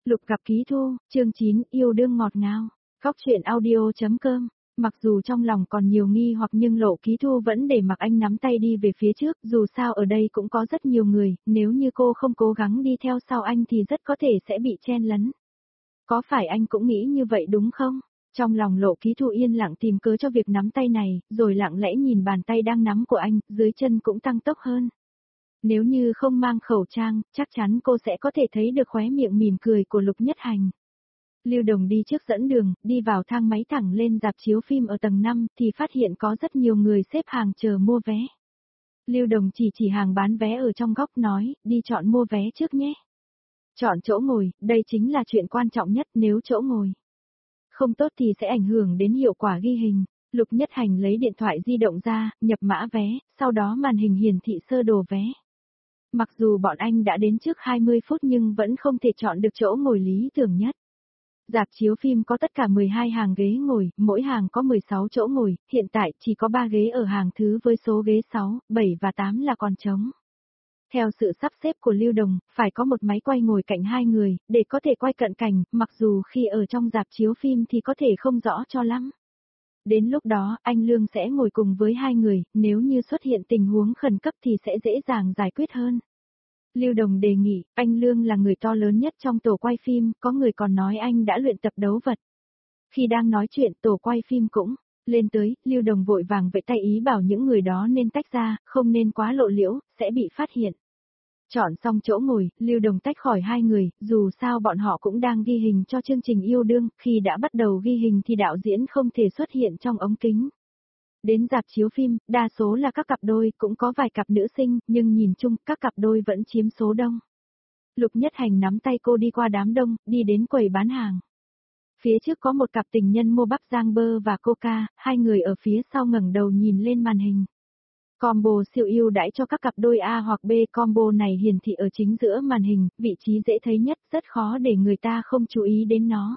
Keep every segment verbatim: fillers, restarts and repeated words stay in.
Lục gặp Ký Thu, chương chín, yêu đương ngọt ngào. Góc truyện audio chấm com. Mặc dù trong lòng còn nhiều nghi hoặc nhưng Lộ Ký Thu vẫn để mặc anh nắm tay đi về phía trước, dù sao ở đây cũng có rất nhiều người, nếu như cô không cố gắng đi theo sau anh thì rất có thể sẽ bị chen lấn. Có phải anh cũng nghĩ như vậy đúng không? Trong lòng Lộ Ký Thu yên lặng tìm cớ cho việc nắm tay này, rồi lặng lẽ nhìn bàn tay đang nắm của anh, dưới chân cũng tăng tốc hơn. Nếu như không mang khẩu trang, chắc chắn cô sẽ có thể thấy được khóe miệng mỉm cười của Lục Nhất Hành. Lưu Đồng đi trước dẫn đường, đi vào thang máy thẳng lên rạp chiếu phim ở tầng năm thì phát hiện có rất nhiều người xếp hàng chờ mua vé. Lưu Đồng chỉ chỉ hàng bán vé ở trong góc nói, đi chọn mua vé trước nhé. Chọn chỗ ngồi, đây chính là chuyện quan trọng nhất, nếu chỗ ngồi không tốt thì sẽ ảnh hưởng đến hiệu quả ghi hình. Lục Nhất Hành lấy điện thoại di động ra, nhập mã vé, sau đó màn hình hiển thị sơ đồ vé. Mặc dù bọn anh đã đến trước hai mươi phút nhưng vẫn không thể chọn được chỗ ngồi lý tưởng nhất. Rạp chiếu phim có tất cả mười hai hàng ghế ngồi, mỗi hàng có mười sáu chỗ ngồi, hiện tại chỉ có ba ghế ở hàng thứ với số ghế sáu, bảy và tám là còn trống. Theo sự sắp xếp của Lưu Đồng, phải có một máy quay ngồi cạnh hai người, để có thể quay cận cảnh, mặc dù khi ở trong rạp chiếu phim thì có thể không rõ cho lắm. Đến lúc đó, anh Lương sẽ ngồi cùng với hai người, nếu như xuất hiện tình huống khẩn cấp thì sẽ dễ dàng giải quyết hơn. Lưu Đồng đề nghị, anh Lương là người to lớn nhất trong tổ quay phim, có người còn nói anh đã luyện tập đấu vật. Khi đang nói chuyện, tổ quay phim cũng lên tới, Lưu Đồng vội vàng vẫy tay ý bảo những người đó nên tách ra, không nên quá lộ liễu, sẽ bị phát hiện. Chọn xong chỗ ngồi, Lưu Đồng tách khỏi hai người, dù sao bọn họ cũng đang ghi hình cho chương trình yêu đương, khi đã bắt đầu ghi hình thì đạo diễn không thể xuất hiện trong ống kính. Đến rạp chiếu phim, đa số là các cặp đôi, cũng có vài cặp nữ sinh, nhưng nhìn chung, các cặp đôi vẫn chiếm số đông. Lục Nhất Hành nắm tay cô đi qua đám đông, đi đến quầy bán hàng. Phía trước có một cặp tình nhân mua bắp rang bơ và coca, hai người ở phía sau ngẩng đầu nhìn lên màn hình. Combo siêu ưu đãi cho các cặp đôi A hoặc B, combo này hiển thị ở chính giữa màn hình, vị trí dễ thấy nhất, rất khó để người ta không chú ý đến nó.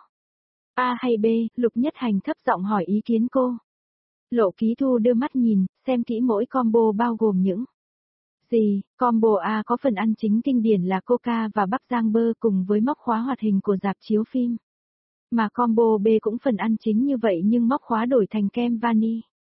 A hay B, Lục Nhất Hành thấp giọng hỏi ý kiến cô. Lộ Ký Thu đưa mắt nhìn, xem kỹ mỗi combo bao gồm những gì. Combo A có phần ăn chính kinh điển là coca và bắp rang bơ cùng với móc khóa hoạt hình của rạp chiếu phim. Mà combo B cũng phần ăn chính như vậy nhưng móc khóa đổi thành kem vani.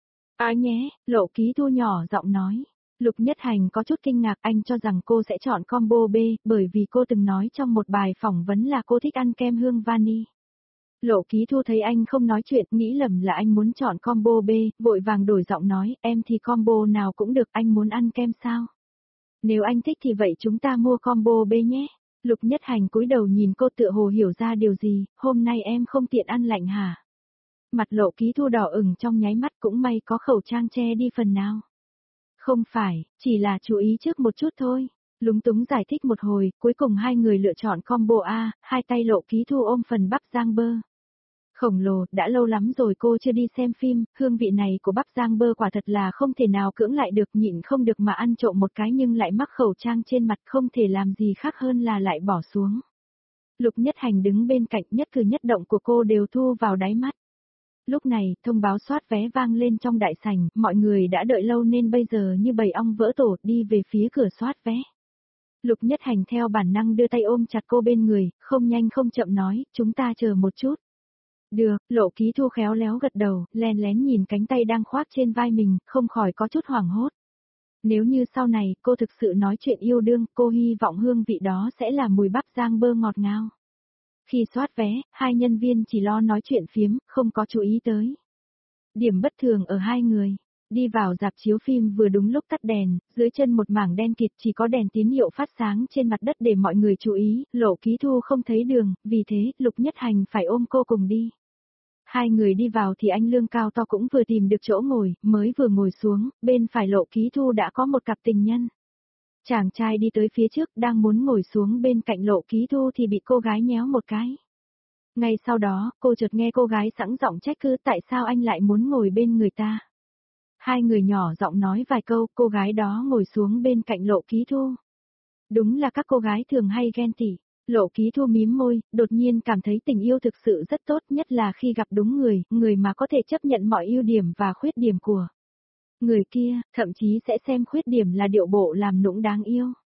À nhé, Lộ Ký Thu nhỏ giọng nói. Lục Nhất Hành có chút kinh ngạc, anh cho rằng cô sẽ chọn combo B, bởi vì cô từng nói trong một bài phỏng vấn là cô thích ăn kem hương vani. Lộ Ký Thu thấy anh không nói chuyện, nghĩ lầm là anh muốn chọn combo B, vội vàng đổi giọng nói, em thì combo nào cũng được, anh muốn ăn kem sao? Nếu anh thích thì vậy chúng ta mua combo B nhé. Lục Nhất Hành cúi đầu nhìn cô tựa hồ hiểu ra điều gì, hôm nay em không tiện ăn lạnh hả? Mặt Lộ Ký Thu đỏ ửng trong nháy mắt, cũng may có khẩu trang che đi phần nào. Không phải, chỉ là chú ý trước một chút thôi. Lúng túng giải thích một hồi, cuối cùng hai người lựa chọn combo A, hai tay Lộ Ký Thu ôm phần bắp rang bơ. Khổng lồ, đã lâu lắm rồi cô chưa đi xem phim, hương vị này của bắp rang bơ quả thật là không thể nào cưỡng lại được, nhịn không được mà ăn trộm một cái nhưng lại mắc khẩu trang trên mặt, không thể làm gì khác hơn là lại bỏ xuống. Lục Nhất Hành đứng bên cạnh, nhất cử nhất động của cô đều thu vào đáy mắt. Lúc này, thông báo soát vé vang lên trong đại sảnh, mọi người đã đợi lâu nên bây giờ như bầy ong vỡ tổ đi về phía cửa soát vé. Lục Nhất Hành theo bản năng đưa tay ôm chặt cô bên người, không nhanh không chậm nói, chúng ta chờ một chút. Được, Lộ Ký Thu khéo léo gật đầu, lén lén nhìn cánh tay đang khoác trên vai mình, không khỏi có chút hoảng hốt. Nếu như sau này cô thực sự nói chuyện yêu đương, cô hy vọng hương vị đó sẽ là mùi bắp rang bơ ngọt ngào. Khi soát vé, hai nhân viên chỉ lo nói chuyện phiếm, không có chú ý tới điểm bất thường ở hai người. Đi vào rạp chiếu phim vừa đúng lúc tắt đèn, dưới chân một mảng đen kịt, chỉ có đèn tín hiệu phát sáng trên mặt đất để mọi người chú ý, Lộ Ký Thu không thấy đường, vì thế, Lục Nhất Hành phải ôm cô cùng đi. Hai người đi vào thì anh Lương cao to cũng vừa tìm được chỗ ngồi, mới vừa ngồi xuống, bên phải Lộ Ký Thu đã có một cặp tình nhân. Chàng trai đi tới phía trước, đang muốn ngồi xuống bên cạnh Lộ Ký Thu thì bị cô gái nhéo một cái. Ngay sau đó, cô chợt nghe cô gái sẵn giọng trách cứ tại sao anh lại muốn ngồi bên người ta. Hai người nhỏ giọng nói vài câu, cô gái đó ngồi xuống bên cạnh Lộ Ký Thu. Đúng là các cô gái thường hay ghen tị. Lộ Ký Thu mím môi, đột nhiên cảm thấy tình yêu thực sự rất tốt, nhất là khi gặp đúng người, người mà có thể chấp nhận mọi ưu điểm và khuyết điểm của người kia, thậm chí sẽ xem khuyết điểm là điệu bộ làm nũng đáng yêu.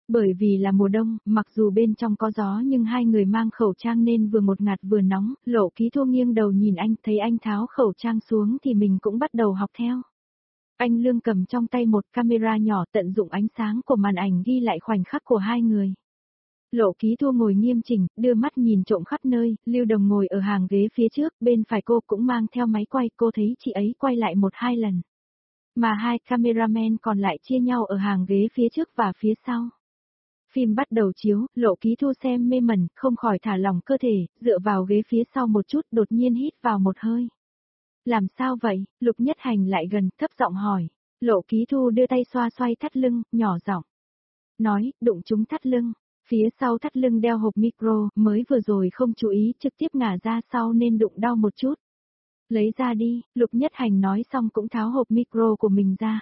Bởi vì là mùa đông, mặc dù bên trong có gió nhưng hai người mang khẩu trang nên vừa một ngạt vừa nóng, Lộ Ký Thu nghiêng đầu nhìn anh, thấy anh tháo khẩu trang xuống thì mình cũng bắt đầu học theo. Anh Lương cầm trong tay một camera nhỏ tận dụng ánh sáng của màn ảnh ghi lại khoảnh khắc của hai người. Lộ Ký Thu ngồi nghiêm chỉnh, đưa mắt nhìn trộm khắp nơi, Lưu Đồng ngồi ở hàng ghế phía trước, bên phải cô cũng mang theo máy quay, cô thấy chị ấy quay lại một hai lần. Mà hai cameraman còn lại chia nhau ở hàng ghế phía trước và phía sau. Phim bắt đầu chiếu, Lộ Ký Thu xem mê mẩn, không khỏi thả lỏng cơ thể, dựa vào ghế phía sau một chút, đột nhiên hít vào một hơi. Làm sao vậy? Lục Nhất Hành lại gần, thấp giọng hỏi. Lộ Ký Thu đưa tay xoa xoay thắt lưng, nhỏ giọng nói, đụng trúng thắt lưng. Phía sau thắt lưng đeo hộp micro, mới vừa rồi không chú ý, trực tiếp ngả ra sau nên đụng đau một chút. Lấy ra đi, Lục Nhất Hành nói xong cũng tháo hộp micro của mình ra.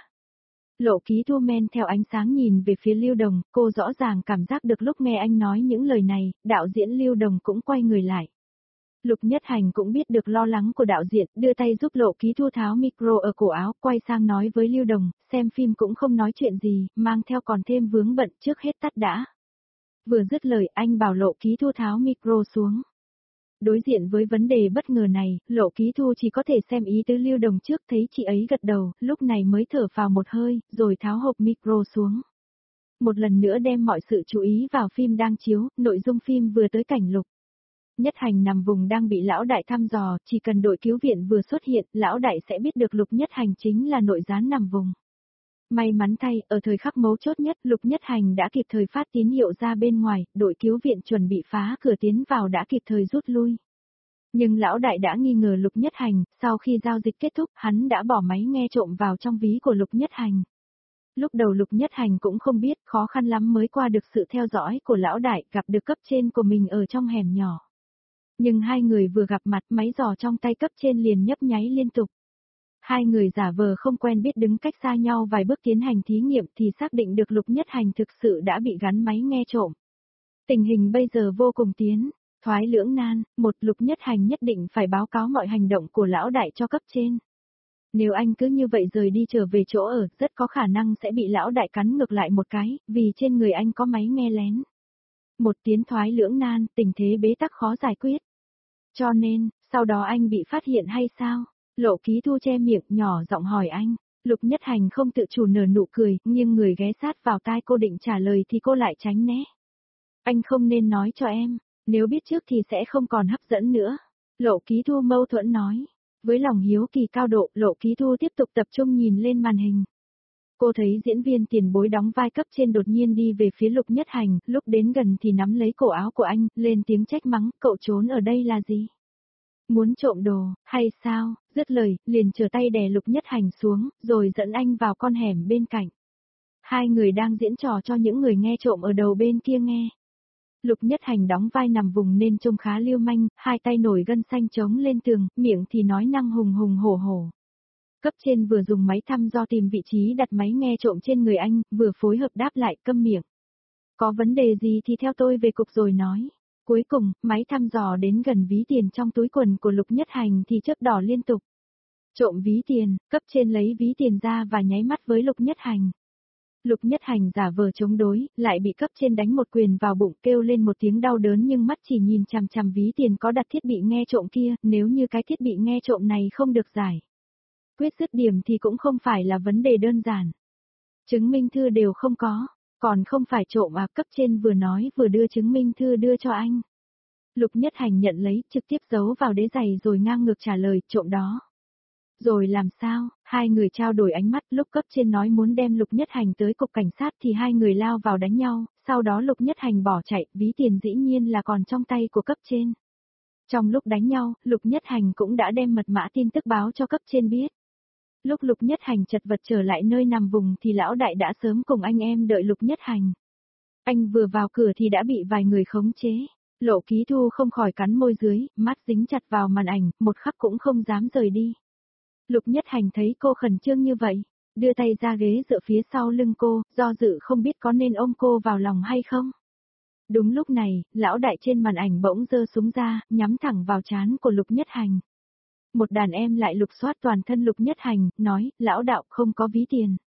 Lộ Ký Thu men theo ánh sáng nhìn về phía Lưu Đồng, cô rõ ràng cảm giác được lúc nghe anh nói những lời này, đạo diễn Lưu Đồng cũng quay người lại. Lục Nhất Hành cũng biết được lo lắng của đạo diễn, đưa tay giúp Lộ Ký Thu tháo micro ở cổ áo, quay sang nói với Lưu Đồng, xem phim cũng không nói chuyện gì, mang theo còn thêm vướng bận, trước hết tắt đã. Vừa dứt lời anh bảo Lộ Ký Thu tháo micro xuống. Đối diện với vấn đề bất ngờ này, Lộ Ký Thu chỉ có thể xem ý tứ Lưu Đồng trước, thấy chị ấy gật đầu, lúc này mới thở phào một hơi, rồi tháo hộp micro xuống. Một lần nữa đem mọi sự chú ý vào phim đang chiếu, nội dung phim vừa tới cảnh Lục Nhất Hành nằm vùng đang bị lão đại thăm dò, chỉ cần đội cứu viện vừa xuất hiện, lão đại sẽ biết được Lục Nhất Hành chính là nội gián nằm vùng. May mắn thay, ở thời khắc mấu chốt nhất, Lục Nhất Hành đã kịp thời phát tín hiệu ra bên ngoài, đội cứu viện chuẩn bị phá cửa tiến vào đã kịp thời rút lui. Nhưng lão đại đã nghi ngờ Lục Nhất Hành, sau khi giao dịch kết thúc, hắn đã bỏ máy nghe trộm vào trong ví của Lục Nhất Hành. Lúc đầu Lục Nhất Hành cũng không biết, khó khăn lắm mới qua được sự theo dõi của lão đại, gặp được cấp trên của mình ở trong hẻm nhỏ. Nhưng hai người vừa gặp mặt, máy dò trong tay cấp trên liền nhấp nháy liên tục. Hai người giả vờ không quen biết đứng cách xa nhau vài bước tiến hành thí nghiệm thì xác định được Lục Nhất Hành thực sự đã bị gắn máy nghe trộm. Tình hình bây giờ vô cùng tiến, thoái lưỡng nan, một Lục Nhất Hành nhất định phải báo cáo mọi hành động của lão đại cho cấp trên. Nếu anh cứ như vậy rời đi trở về chỗ ở, rất có khả năng sẽ bị lão đại cắn ngược lại một cái, vì trên người anh có máy nghe lén. Một tiến thoái lưỡng nan, tình thế bế tắc khó giải quyết. Cho nên, sau đó anh bị phát hiện hay sao? Lộ Ký Thu che miệng nhỏ giọng hỏi anh. Lục Nhất Hành không tự chủ nở nụ cười, nhưng người ghé sát vào tai cô định trả lời thì cô lại tránh né. Anh không nên nói cho em, nếu biết trước thì sẽ không còn hấp dẫn nữa. Lộ Ký Thu mâu thuẫn nói. Với lòng hiếu kỳ cao độ, Lộ Ký Thu tiếp tục tập trung nhìn lên màn hình. Cô thấy diễn viên tiền bối đóng vai cấp trên đột nhiên đi về phía Lục Nhất Hành, lúc đến gần thì nắm lấy cổ áo của anh, lên tiếng trách mắng, cậu trốn ở đây là gì? Muốn trộm đồ, hay sao? Dứt lời, liền trở tay đè Lục Nhất Hành xuống, rồi dẫn anh vào con hẻm bên cạnh. Hai người đang diễn trò cho những người nghe trộm ở đầu bên kia nghe. Lục Nhất Hành đóng vai nằm vùng nên trông khá lưu manh, hai tay nổi gân xanh chống lên tường, miệng thì nói năng hùng hùng hổ hổ. Cấp trên vừa dùng máy thăm dò tìm vị trí đặt máy nghe trộm trên người anh, vừa phối hợp đáp lại, câm miệng. Có vấn đề gì thì theo tôi về cục rồi nói. Cuối cùng, máy thăm dò đến gần ví tiền trong túi quần của Lục Nhất Hành thì chớp đỏ liên tục. Trộm ví tiền, cấp trên lấy ví tiền ra và nháy mắt với Lục Nhất Hành. Lục Nhất Hành giả vờ chống đối, lại bị cấp trên đánh một quyền vào bụng, kêu lên một tiếng đau đớn nhưng mắt chỉ nhìn chằm chằm ví tiền có đặt thiết bị nghe trộm kia, nếu như cái thiết bị nghe trộm này không được giải quyết dứt điểm thì cũng không phải là vấn đề đơn giản. Chứng minh thư đều không có, còn không phải trộm à, cấp trên vừa nói vừa đưa chứng minh thư đưa cho anh. Lục Nhất Hành nhận lấy, trực tiếp giấu vào đế giày rồi ngang ngược trả lời, trộm đó. Rồi làm sao? Hai người trao đổi ánh mắt, lúc cấp trên nói muốn đem Lục Nhất Hành tới cục cảnh sát thì hai người lao vào đánh nhau, sau đó Lục Nhất Hành bỏ chạy, ví tiền dĩ nhiên là còn trong tay của cấp trên. Trong lúc đánh nhau, Lục Nhất Hành cũng đã đem mật mã tin tức báo cho cấp trên biết. Lúc Lục Nhất Hành chật vật trở lại nơi nằm vùng thì lão đại đã sớm cùng anh em đợi Lục Nhất Hành. Anh vừa vào cửa thì đã bị vài người khống chế. Lộ Ký Thu không khỏi cắn môi dưới, mắt dính chặt vào màn ảnh, một khắc cũng không dám rời đi. Lục Nhất Hành thấy cô khẩn trương như vậy, đưa tay ra ghế dựa phía sau lưng cô, do dự không biết có nên ôm cô vào lòng hay không. Đúng lúc này, lão đại trên màn ảnh bỗng giơ súng ra, nhắm thẳng vào trán của Lục Nhất Hành. Một đàn em lại lục soát toàn thân Lục Nhất Hành, nói, lão đạo không có ví tiền.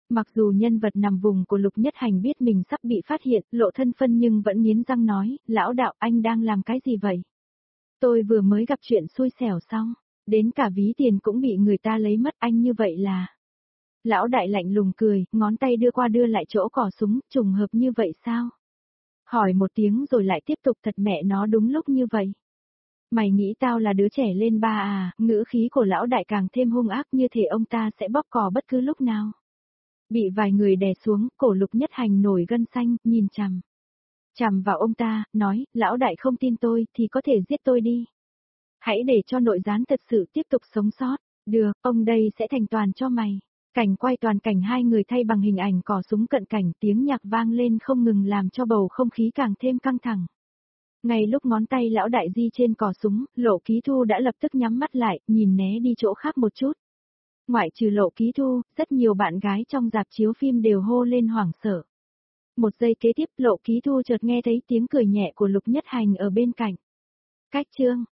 Mặc dù nhân vật nằm vùng của Lục Nhất Hành biết mình sắp bị phát hiện, lộ thân phân nhưng vẫn nghiến răng nói, lão đạo anh đang làm cái gì vậy? Tôi vừa mới gặp chuyện xui xẻo xong, đến cả ví tiền cũng bị người ta lấy mất, anh như vậy là... Lão đại lạnh lùng cười, ngón tay đưa qua đưa lại chỗ cò súng, trùng hợp như vậy sao? Hỏi một tiếng rồi lại tiếp tục, thật mẹ nó đúng lúc như vậy. Mày nghĩ tao là đứa trẻ lên ba à? Ngữ khí của lão đại càng thêm hung ác, như thể ông ta sẽ bóp cò bất cứ lúc nào. Bị vài người đè xuống, cổ Lục Nhất Hành nổi gân xanh, nhìn chằm. Chằm vào ông ta, nói, lão đại không tin tôi, thì có thể giết tôi đi. Hãy để cho nội gián thật sự tiếp tục sống sót. Được, ông đây sẽ thành toàn cho mày. Cảnh quay toàn cảnh hai người thay bằng hình ảnh cò súng cận cảnh, tiếng nhạc vang lên không ngừng làm cho bầu không khí càng thêm căng thẳng. Ngay lúc ngón tay lão đại di trên cò súng, Lộ Ký Thu đã lập tức nhắm mắt lại, nhìn né đi chỗ khác một chút. Ngoại trừ Lộ Ký Thu, rất nhiều bạn gái trong rạp chiếu phim đều hô lên hoảng sợ. Một giây kế tiếp, Lộ Ký Thu chợt nghe thấy tiếng cười nhẹ của Lục Nhất Hành ở bên cạnh. Cách chương